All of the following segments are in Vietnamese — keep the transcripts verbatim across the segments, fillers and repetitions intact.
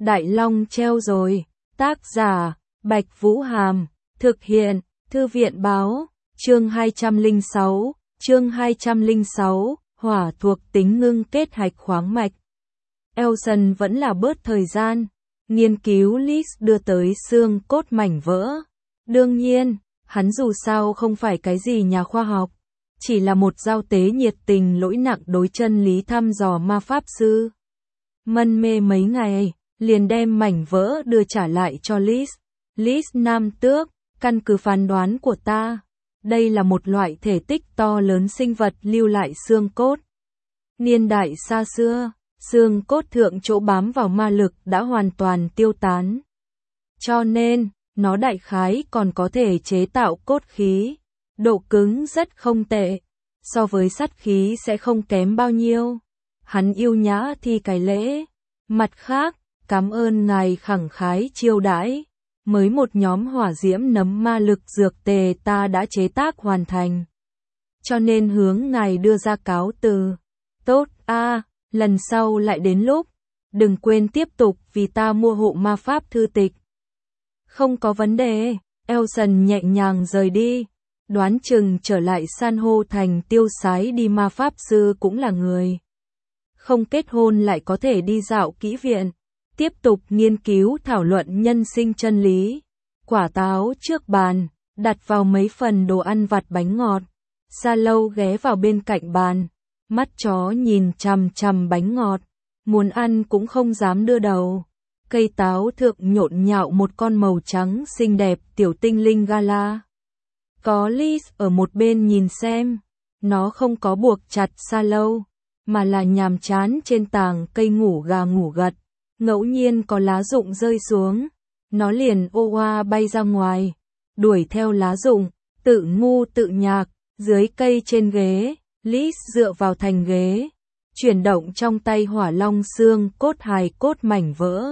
Đại Long treo rồi. Tác giả, Bạch Vũ Hàm. Thực hiện, Thư viện báo. Chương hai trăm lẻ sáu, chương hai trăm lẻ sáu, hỏa thuộc tính ngưng kết hạch khoáng mạch. Elson vẫn là bớt thời gian. Nghiên cứu Lis đưa tới xương cốt mảnh vỡ. Đương nhiên, hắn dù sao không phải cái gì nhà khoa học. Chỉ là một giao tế nhiệt tình lỗi nặng đối chân lý thăm dò ma pháp sư. Mân mê mấy ngày, liền đem mảnh vỡ đưa trả lại cho Lis. Lis nam tước, căn cứ phán đoán của ta, đây là một loại thể tích to lớn sinh vật lưu lại xương cốt. Niên đại xa xưa, xương cốt thượng chỗ bám vào ma lực đã hoàn toàn tiêu tán. Cho nên, nó đại khái còn có thể chế tạo cốt khí. Độ cứng rất không tệ, so với sắt khí sẽ không kém bao nhiêu. Hắn yêu nhã thi cái lễ. Mặt khác, cảm ơn ngài khẳng khái chiêu đãi. Mới một nhóm hỏa diễm nấm ma lực dược tề ta đã chế tác hoàn thành. Cho nên hướng ngài đưa ra cáo từ. Tốt a, lần sau lại đến lúc. Đừng quên tiếp tục vì ta mua hộ ma pháp thư tịch. Không có vấn đề, Elson nhẹ nhàng rời đi. Đoán chừng trở lại san hô thành tiêu sái đi ma pháp sư cũng là người. Không kết hôn lại có thể đi dạo kỹ viện. Tiếp tục nghiên cứu thảo luận nhân sinh chân lý. Quả táo trước bàn, đặt vào mấy phần đồ ăn vặt bánh ngọt. Sa Lâu ghé vào bên cạnh bàn. Mắt chó nhìn chằm chằm bánh ngọt. Muốn ăn cũng không dám đưa đầu. Cây táo thượng nhộn nhạo một con màu trắng xinh đẹp tiểu tinh linh gala. Có Lis ở một bên nhìn xem. Nó không có buộc chặt Sa Lâu, mà là nhàm chán trên tàng cây ngủ gà ngủ gật. Ngẫu nhiên có lá rụng rơi xuống, nó liền ô oa bay ra ngoài, đuổi theo lá rụng, tự ngu tự nhạc. Dưới cây trên ghế, Lis dựa vào thành ghế, chuyển động trong tay hỏa long xương cốt hài cốt mảnh vỡ.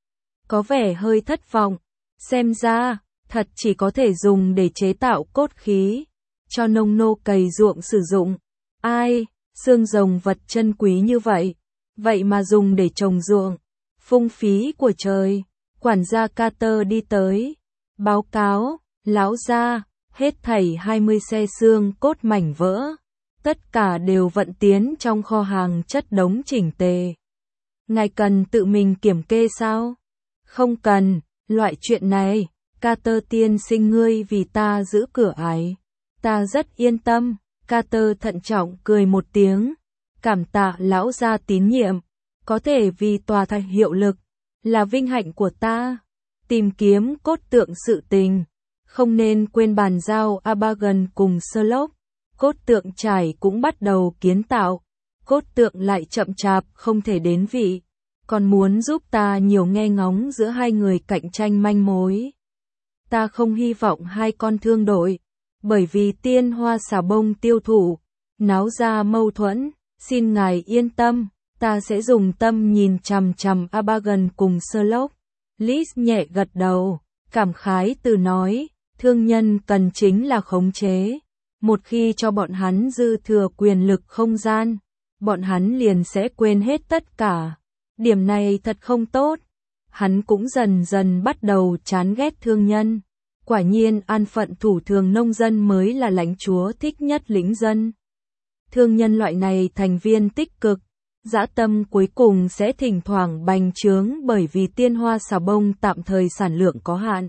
Có vẻ hơi thất vọng, xem ra, thật chỉ có thể dùng để chế tạo cốt khí, cho nông nô cày ruộng sử dụng. Ai, xương rồng vật chân quý như vậy, vậy mà dùng để trồng ruộng. Phung phí của trời. Quản gia Carter đi tới, báo cáo, lão gia, hết thảy hai mươi xe xương cốt mảnh vỡ, tất cả đều vận tiến trong kho hàng chất đống chỉnh tề. Ngài cần tự mình kiểm kê sao? Không cần, loại chuyện này, Carter tiên sinh ngươi vì ta giữ cửa ải. Ta rất yên tâm. Carter thận trọng cười một tiếng, cảm tạ lão gia tín nhiệm. Có thể vì tòa thành hiệu lực, là vinh hạnh của ta. Tìm kiếm cốt tượng sự tình, không nên quên bàn giao Abagan cùng Sherlock. Cốt tượng trải cũng bắt đầu kiến tạo, cốt tượng lại chậm chạp không thể đến vị. Còn muốn giúp ta nhiều nghe ngóng giữa hai người cạnh tranh manh mối. Ta không hy vọng hai con thương đội, bởi vì tiên hoa xà bông tiêu thụ, náo ra mâu thuẫn. Xin ngài yên tâm. Ta sẽ dùng tâm nhìn chằm chằm Abagan cùng Sherlock. Lis nhẹ gật đầu, cảm khái từ nói, thương nhân cần chính là khống chế. Một khi cho bọn hắn dư thừa quyền lực không gian, bọn hắn liền sẽ quên hết tất cả. Điểm này thật không tốt. Hắn cũng dần dần bắt đầu chán ghét thương nhân. Quả nhiên an phận thủ thường nông dân mới là lãnh chúa thích nhất lĩnh dân. Thương nhân loại này thành viên tích cực. Dã tâm cuối cùng sẽ thỉnh thoảng bành trướng bởi vì tiên hoa xà bông tạm thời sản lượng có hạn.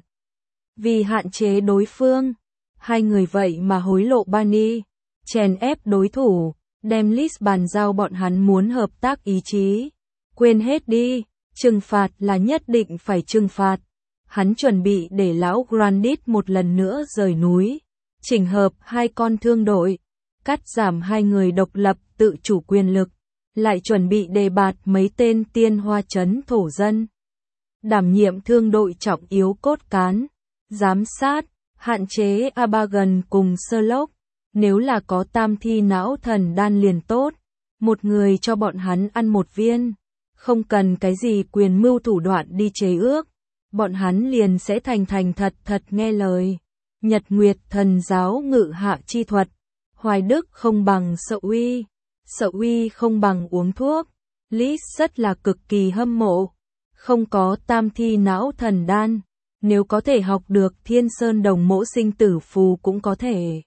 Vì hạn chế đối phương, hai người vậy mà hối lộ Barney, chèn ép đối thủ, đem Lis bàn giao bọn hắn muốn hợp tác ý chí. Quên hết đi, trừng phạt là nhất định phải trừng phạt. Hắn chuẩn bị để lão Grandit một lần nữa rời núi, chỉnh hợp hai con thương đội, cắt giảm hai người độc lập tự chủ quyền lực. Lại chuẩn bị đề bạt mấy tên tiên hoa trấn thổ dân. Đảm nhiệm thương đội trọng yếu cốt cán. Giám sát, hạn chế Abagan cùng Sherlock. Nếu là có tam thi não thần đan liền tốt. Một người cho bọn hắn ăn một viên. Không cần cái gì quyền mưu thủ đoạn đi chế ước. Bọn hắn liền sẽ thành thành thật thật nghe lời. Nhật Nguyệt thần giáo ngự hạ chi thuật. Hoài đức không bằng sợ uy. Sợ uy không bằng uống thuốc. Lis rất là cực kỳ hâm mộ. không có tam thi não thần đan, nếu có thể học được Thiên Sơn Đồng Mỗ sinh tử phù cũng có thể.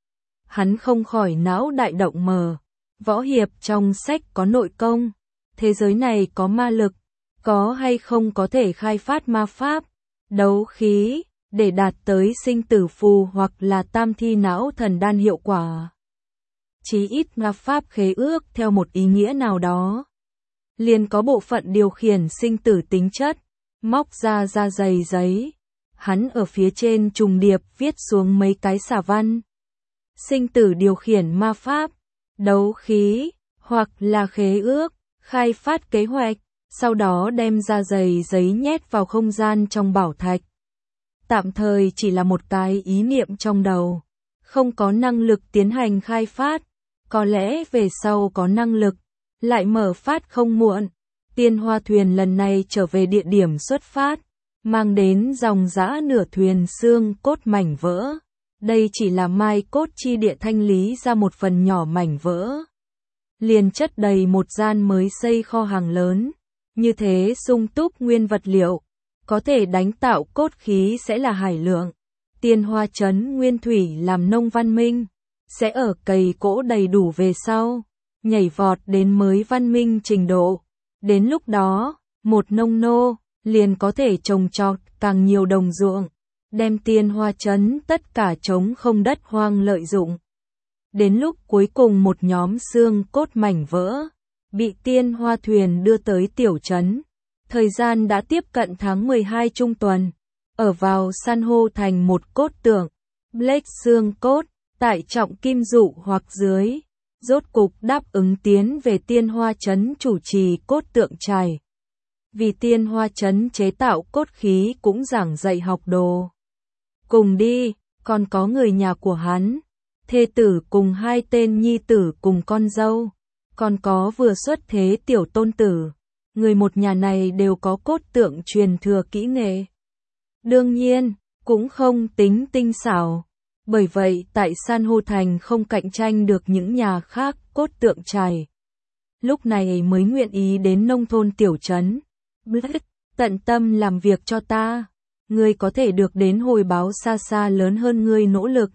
Hắn không khỏi não đại động mờ, võ hiệp trong sách có nội công, thế giới này có ma lực, có hay không có thể khai phát ma pháp, đấu khí, để đạt tới sinh tử phù hoặc là tam thi não thần đan hiệu quả. Chí ít ma pháp khế ước theo một ý nghĩa nào đó. Liền có bộ phận điều khiển sinh tử tính chất, móc ra da dày giấy. Hắn ở phía trên trùng điệp viết xuống mấy cái xả văn. Sinh tử điều khiển ma pháp, đấu khí, hoặc là khế ước, khai phát kế hoạch, sau đó đem da dày giấy nhét vào không gian trong bảo thạch. Tạm thời chỉ là một cái ý niệm trong đầu, không có năng lực tiến hành khai phát, có lẽ về sau có năng lực, lại mở phát không muộn. Tiên Hoa thuyền lần này trở về địa điểm xuất phát, mang đến dòng dã nửa thuyền xương cốt mảnh vỡ. Đây chỉ là mai cốt chi địa thanh lý ra một phần nhỏ mảnh vỡ. Liền chất đầy một gian mới xây kho hàng lớn. Như thế sung túc nguyên vật liệu, có thể đánh tạo cốt khí sẽ là hải lượng. Tiên Hoa trấn nguyên thủy làm nông văn minh, sẽ ở cày cỗ đầy đủ về sau, nhảy vọt đến mới văn minh trình độ. Đến lúc đó, một nông nô liền có thể trồng trọt càng nhiều đồng ruộng, đem Tiên Hoa trấn tất cả trống không đất hoang lợi dụng. Đến lúc cuối cùng một nhóm xương cốt mảnh vỡ bị Tiên Hoa thuyền đưa tới tiểu trấn. Thời gian đã tiếp cận tháng mười hai trung tuần, ở vào san hô thành một cốt tượng, Blake xương cốt, tại trọng kim dụ hoặc dưới, rốt cục đáp ứng tiến về Tiên Hoa trấn chủ trì cốt tượng trài. Vì Tiên Hoa trấn chế tạo cốt khí cũng giảng dạy học đồ. Cùng đi, còn có người nhà của hắn, thê tử cùng hai tên nhi tử cùng con dâu, còn có vừa xuất thế tiểu tôn tử. Người một nhà này đều có cốt tượng truyền thừa kỹ nghệ. Đương nhiên, cũng không tính tinh xảo. Bởi vậy tại San hô thành không cạnh tranh được những nhà khác cốt tượng trài. Lúc này mới nguyện ý đến nông thôn tiểu trấn. Blake, tận tâm làm việc cho ta. Ngươi có thể được đến hồi báo xa xa lớn hơn ngươi nỗ lực.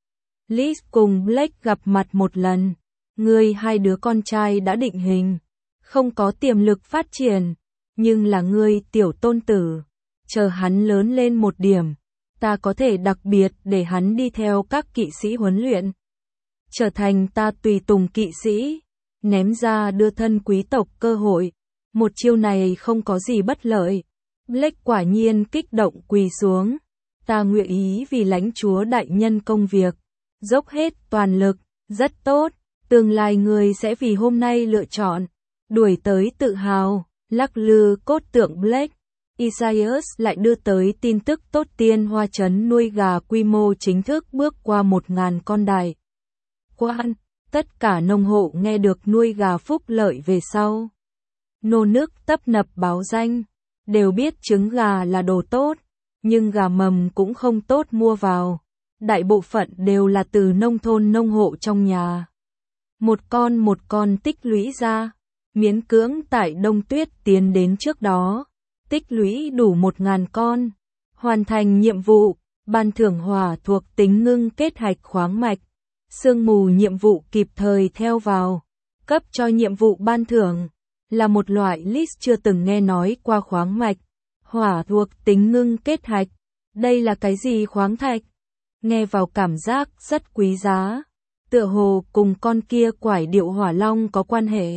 Liz cùng Blake gặp mặt một lần. Ngươi hai đứa con trai đã định hình. Không có tiềm lực phát triển. Nhưng là ngươi tiểu tôn tử. Chờ hắn lớn lên một điểm. Ta có thể đặc biệt để hắn đi theo các kỵ sĩ huấn luyện. Trở thành ta tùy tùng kỵ sĩ. Ném ra đưa thân quý tộc cơ hội. Một chiêu này không có gì bất lợi. Blake quả nhiên kích động quỳ xuống. Ta nguyện ý vì lãnh chúa đại nhân công việc. Dốc hết toàn lực. Rất tốt. Tương lai người sẽ vì hôm nay lựa chọn. Đuổi tới tự hào. Lắc lư cốt tượng Blake. Isaias lại đưa tới tin tức tốt Tiên Hoa trấn nuôi gà quy mô chính thức bước qua một ngàn con đài. Quan, tất cả nông hộ nghe được nuôi gà phúc lợi về sau. Nô nức tấp nập báo danh, đều biết trứng gà là đồ tốt, nhưng gà mầm cũng không tốt mua vào. Đại bộ phận đều là từ nông thôn nông hộ trong nhà. Một con một con tích lũy ra, miễn cưỡng tại Đông Tuyết tiến đến trước đó. Tích lũy đủ một ngàn con, hoàn thành nhiệm vụ, ban thưởng hỏa thuộc tính ngưng kết hạch khoáng mạch, sương mù nhiệm vụ kịp thời theo vào, cấp cho nhiệm vụ ban thưởng, là một loại list chưa từng nghe nói qua khoáng mạch, hỏa thuộc tính ngưng kết hạch, đây là cái gì khoáng thạch? Nghe vào cảm giác rất quý giá, tựa hồ cùng con kia quải điệu hỏa long có quan hệ.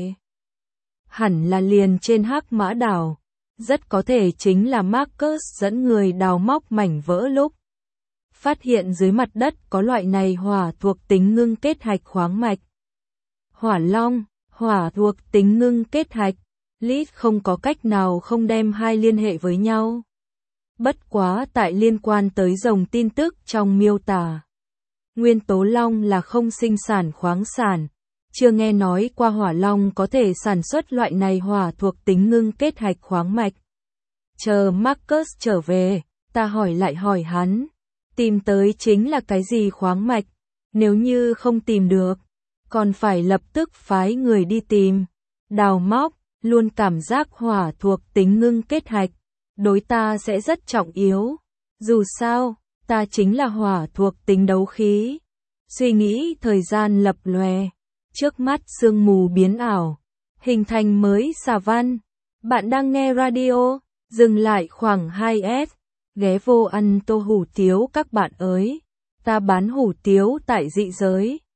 Hẳn là liền trên Hắc Mã Đảo. Rất có thể chính là Marcus dẫn người đào móc mảnh vỡ lúc phát hiện dưới mặt đất có loại này hỏa thuộc tính ngưng kết hạch khoáng mạch. Hỏa long, hỏa thuộc tính ngưng kết hạch, Liz không có cách nào không đem hai liên hệ với nhau. Bất quá tại liên quan tới dòng tin tức trong miêu tả. Nguyên tố long là không sinh sản khoáng sản. Chưa nghe nói qua hỏa long có thể sản xuất loại này hỏa thuộc tính ngưng kết hạch khoáng mạch. Chờ Marcus trở về, ta hỏi lại hỏi hắn. Tìm tới chính là cái gì khoáng mạch? Nếu như không tìm được, còn phải lập tức phái người đi tìm. Đào móc, luôn cảm giác hỏa thuộc tính ngưng kết hạch, đối ta sẽ rất trọng yếu. Dù sao, ta chính là hỏa thuộc tính đấu khí. Suy nghĩ thời gian lập lòe, trước mắt sương mù biến ảo, hình thành mới xà văn. Bạn đang nghe radio, dừng lại khoảng hai s, ghé vô ăn tô hủ tiếu các bạn ơi. Ta bán hủ tiếu tại dị giới.